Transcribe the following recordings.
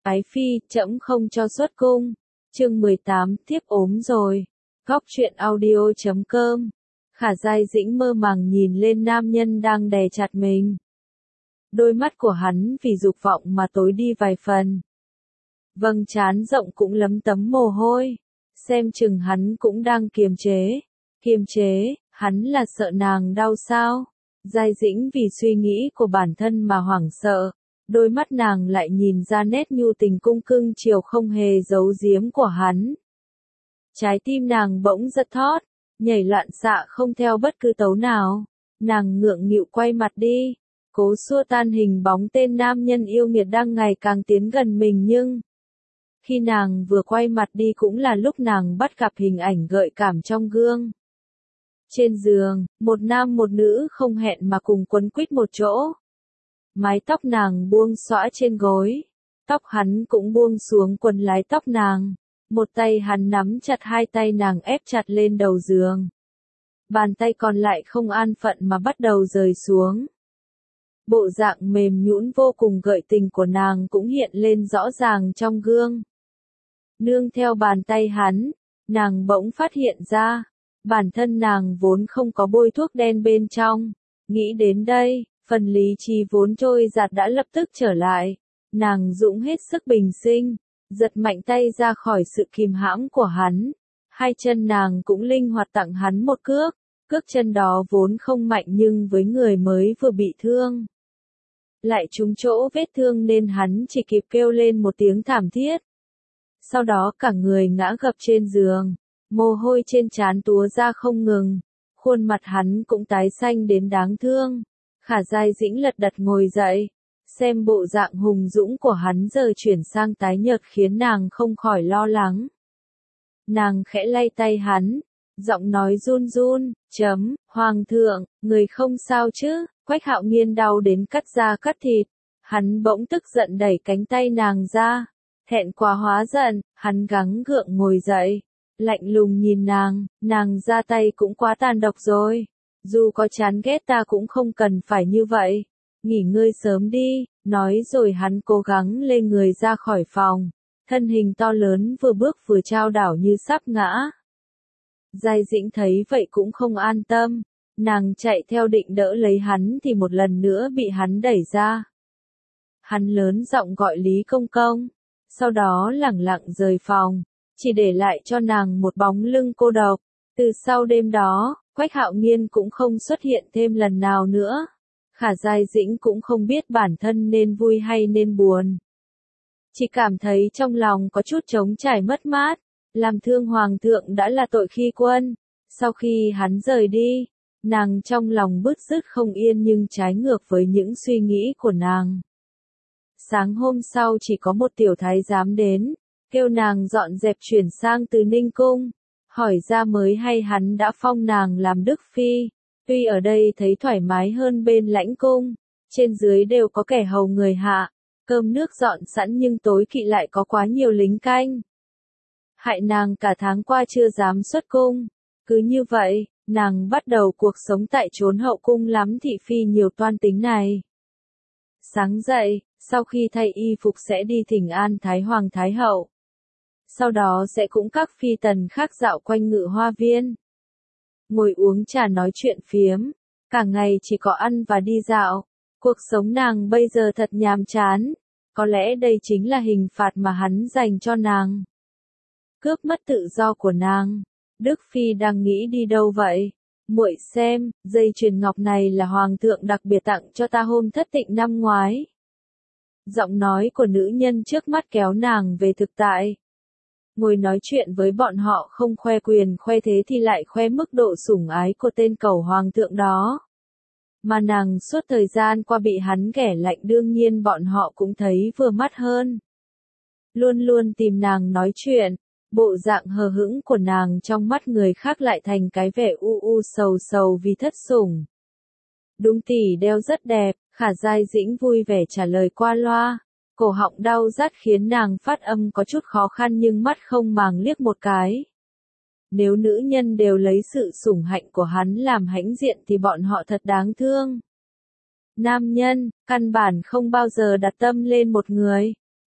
Ái phi, trẫm không cho xuất cung. Chương 18, thiếp ốm rồi. Góc truyện audio.com. Khả Giai Dĩnh mơ màng nhìn lên nam nhân đang đè chặt mình. Đôi mắt của hắn vì dục vọng mà tối đi vài phần. Vầng trán rộng cũng lấm tấm mồ hôi. Xem chừng hắn cũng đang kiềm chế. Kiềm chế, hắn là sợ nàng đau sao? Giai Dĩnh vì suy nghĩ của bản thân mà hoảng sợ. Đôi mắt nàng lại nhìn ra nét nhu tình cung cưng chiều không hề giấu giếm của hắn. Trái tim nàng bỗng giật thót, nhảy loạn xạ không theo bất cứ tấu nào. Nàng ngượng nghịu quay mặt đi, cố xua tan hình bóng tên nam nhân yêu nghiệt đang ngày càng tiến gần mình, nhưng khi nàng vừa quay mặt đi cũng là lúc nàng bắt gặp hình ảnh gợi cảm trong gương. Trên giường, một nam một nữ không hẹn mà cùng quấn quýt một chỗ. Mái tóc nàng buông xõa trên gối, tóc hắn cũng buông xuống quần lái tóc nàng. Một tay hắn nắm chặt hai tay nàng ép chặt lên đầu giường. Bàn tay còn lại không an phận mà bắt đầu rời xuống. Bộ dạng mềm nhũn vô cùng gợi tình của nàng cũng hiện lên rõ ràng trong gương. Nương theo bàn tay hắn, nàng bỗng phát hiện ra, bản thân nàng vốn không có bôi thuốc đen bên trong. Nghĩ đến đây, phần lý trí vốn trôi giạt đã lập tức trở lại. Nàng dũng hết sức bình sinh, giật mạnh tay ra khỏi sự kìm hãm của hắn. Hai chân nàng cũng linh hoạt tặng hắn một cước. Cước chân đó vốn không mạnh nhưng với người mới vừa bị thương, lại trúng chỗ vết thương nên hắn chỉ kịp kêu lên một tiếng thảm thiết. Sau đó cả người ngã gập trên giường, mồ hôi trên trán túa ra không ngừng, khuôn mặt hắn cũng tái xanh đến đáng thương. Khả Giai Dĩnh lật đật ngồi dậy, xem bộ dạng hùng dũng của hắn giờ chuyển sang tái nhợt khiến nàng không khỏi lo lắng. Nàng khẽ lay tay hắn, giọng nói run run, Hoàng thượng, người không sao chứ? Quách Hạo Nghiên đau đến cắt da cắt thịt. Hắn bỗng tức giận đẩy cánh tay nàng ra. Thẹn quá hóa giận, hắn gắng gượng ngồi dậy. Lạnh lùng nhìn nàng ra tay cũng quá tàn độc rồi. Dù có chán ghét ta cũng không cần phải như vậy. Nghỉ ngơi sớm đi, nói rồi hắn cố gắng lê người ra khỏi phòng. Thân hình to lớn vừa bước vừa chao đảo như sắp ngã. Giai Dĩnh thấy vậy cũng không an tâm, nàng chạy theo định đỡ lấy hắn thì một lần nữa bị hắn đẩy ra. Hắn lớn giọng gọi Lý Công Công, sau đó lẳng lặng rời phòng, chỉ để lại cho nàng một bóng lưng cô độc. Từ sau đêm đó, Quách Hạo Nghiên cũng không xuất hiện thêm lần nào nữa. Khả Giai Dĩnh cũng không biết bản thân nên vui hay nên buồn. Chỉ cảm thấy trong lòng có chút trống trải mất mát. Làm thương hoàng thượng đã là tội khi quân. Sau khi hắn rời đi, nàng trong lòng bứt rứt không yên nhưng trái ngược với những suy nghĩ của nàng. Sáng hôm sau chỉ có một tiểu thái giám đến, kêu nàng dọn dẹp chuyển sang Từ Ninh cung. Hỏi ra mới hay hắn đã phong nàng làm đức phi. Tuy ở đây thấy thoải mái hơn bên lãnh cung, trên dưới đều có kẻ hầu người hạ, cơm nước dọn sẵn nhưng tối kỵ lại có quá nhiều lính canh. Hại nàng cả tháng qua chưa dám xuất cung. Cứ như vậy, nàng bắt đầu cuộc sống tại chốn hậu cung lắm thị phi nhiều toan tính này. Sáng dậy, sau khi thay y phục sẽ đi thỉnh an Thái Hoàng Thái Hậu. Sau đó sẽ cũng các phi tần khác dạo quanh Ngự Hoa Viên. Ngồi uống trà nói chuyện phiếm, cả ngày chỉ có ăn và đi dạo. Cuộc sống nàng bây giờ thật nhàm chán. Có lẽ đây chính là hình phạt mà hắn dành cho nàng. Cướp mất tự do của nàng. Đức phi đang nghĩ đi đâu vậy? Muội xem, dây chuyền ngọc này là hoàng thượng đặc biệt tặng cho ta hôm thất tịnh năm ngoái. Giọng nói của nữ nhân trước mắt kéo nàng về thực tại. Ngồi nói chuyện với bọn họ không khoe quyền khoe thế thì lại khoe mức độ sủng ái của tên cẩu hoàng thượng đó. Mà nàng suốt thời gian qua bị hắn ghẻ lạnh đương nhiên bọn họ cũng thấy vừa mắt hơn. Luôn luôn tìm nàng nói chuyện. Bộ dạng hờ hững của nàng trong mắt người khác lại thành cái vẻ u sầu sầu vì thất sủng. Đúng tỷ đeo rất đẹp, Khả Giai Dĩnh vui vẻ trả lời qua loa. Cổ họng đau rát khiến nàng phát âm có chút khó khăn nhưng mắt không màng liếc một cái. Nếu nữ nhân đều lấy sự sủng hạnh của hắn làm hãnh diện thì bọn họ thật đáng thương. Nam nhân, căn bản không bao giờ đặt tâm lên một người.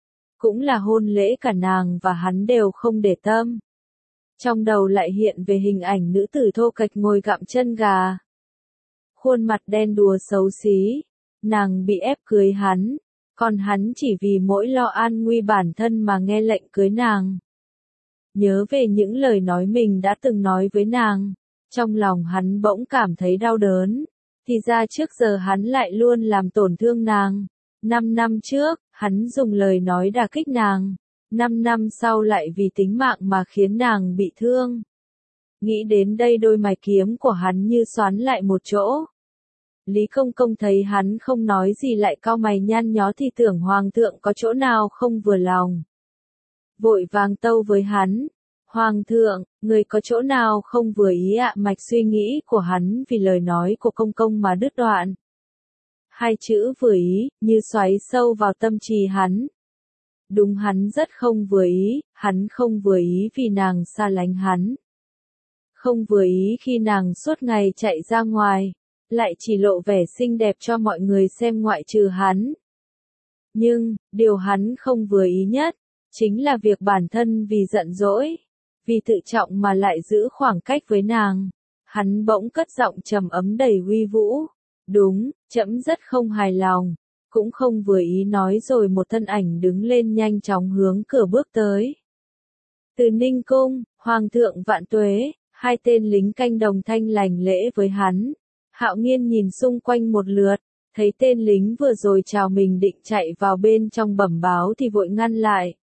cũng là hôn lễ cả nàng và hắn đều không để tâm. Trong đầu lại hiện về hình ảnh nữ tử thô kệch ngồi gặm chân gà. Khuôn mặt đen đúa xấu xí, nàng bị ép cưới hắn, còn hắn chỉ vì mỗi lo an nguy bản thân mà nghe lệnh cưới nàng. Nhớ về những lời nói mình đã từng nói với nàng, trong lòng hắn bỗng cảm thấy đau đớn, thì ra trước giờ hắn lại luôn làm tổn thương nàng. 5 năm trước, hắn dùng lời nói đả kích nàng, 5 năm sau lại vì tính mạng mà khiến nàng bị thương. Nghĩ đến đây đôi mày kiếm của hắn như xoắn lại một chỗ. Lý Công Công thấy hắn không nói gì lại cau mày nhăn nhó thì tưởng Hoàng thượng có chỗ nào không vừa lòng. Vội vàng tâu với hắn, Hoàng thượng, người có chỗ nào không vừa ý ạ? Mạch suy nghĩ của hắn vì lời nói của Công Công mà đứt đoạn. Hai chữ vừa ý, như xoáy sâu vào tâm trí hắn. Đúng hắn rất không vừa ý, hắn không vừa ý vì nàng xa lánh hắn. Không vừa ý khi nàng suốt ngày chạy ra ngoài, lại chỉ lộ vẻ xinh đẹp cho mọi người xem ngoại trừ hắn. Nhưng, điều hắn không vừa ý nhất, chính là việc bản thân vì giận dỗi, vì tự trọng mà lại giữ khoảng cách với nàng. Hắn bỗng cất giọng trầm ấm đầy uy vũ. Đúng, trẫm rất không hài lòng, cũng không vừa ý nói rồi một thân ảnh đứng lên nhanh chóng hướng cửa bước tới. Từ Ninh Cung, Hoàng thượng vạn tuế, hai tên lính canh đồng thanh lành lễ với hắn. Hạo Nghiên nhìn xung quanh một lượt, thấy tên lính vừa rồi chào mình định chạy vào bên trong bẩm báo thì vội ngăn lại.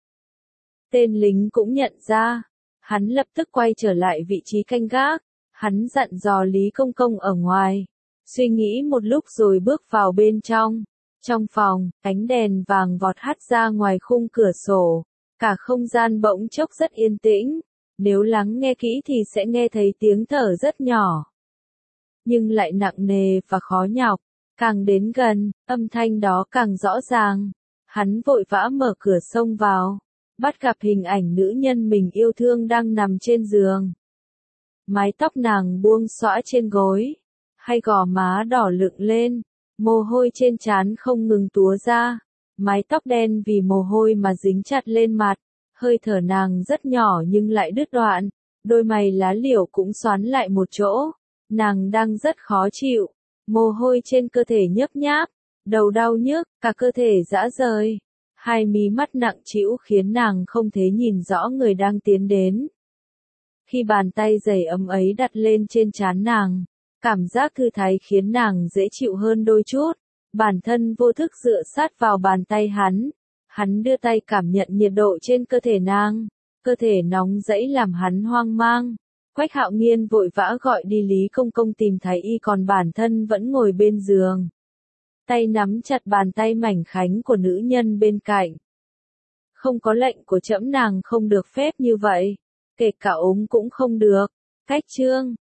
Tên lính cũng nhận ra, hắn lập tức quay trở lại vị trí canh gác, hắn dặn dò Lý Công Công ở ngoài. Suy nghĩ một lúc rồi bước vào bên trong. Trong phòng, ánh đèn vàng vọt hắt ra ngoài khung cửa sổ. Cả không gian bỗng chốc rất yên tĩnh. Nếu lắng nghe kỹ thì sẽ nghe thấy tiếng thở rất nhỏ, nhưng lại nặng nề và khó nhọc. Càng đến gần, âm thanh đó càng rõ ràng. Hắn vội vã mở cửa xông vào, bắt gặp hình ảnh nữ nhân mình yêu thương đang nằm trên giường. Mái tóc nàng buông xõa trên gối, hai gò má đỏ lựng lên, mồ hôi trên trán không ngừng túa ra, mái tóc đen vì mồ hôi mà dính chặt lên mặt, hơi thở nàng rất nhỏ nhưng lại đứt đoạn, đôi mày lá liễu cũng xoắn lại một chỗ, nàng đang rất khó chịu, mồ hôi trên cơ thể nhấp nháp, đầu đau nhức, cả cơ thể rã rời, hai mí mắt nặng trĩu khiến nàng không thể nhìn rõ người đang tiến đến. Khi bàn tay dày ấm ấy đặt lên trên trán nàng, cảm giác thư thái khiến nàng dễ chịu hơn đôi chút, bản thân vô thức dựa sát vào bàn tay hắn đưa tay cảm nhận nhiệt độ trên cơ thể nàng, cơ thể nóng rẫy làm hắn hoang mang. Quách Hạo Nghiên vội vã gọi đi Lý Công Công tìm thái y còn bản thân vẫn ngồi bên giường. Tay nắm chặt bàn tay mảnh khảnh của nữ nhân bên cạnh. Không có lệnh của trẫm nàng không được phép như vậy, kể cả ốm cũng không được. Cách chương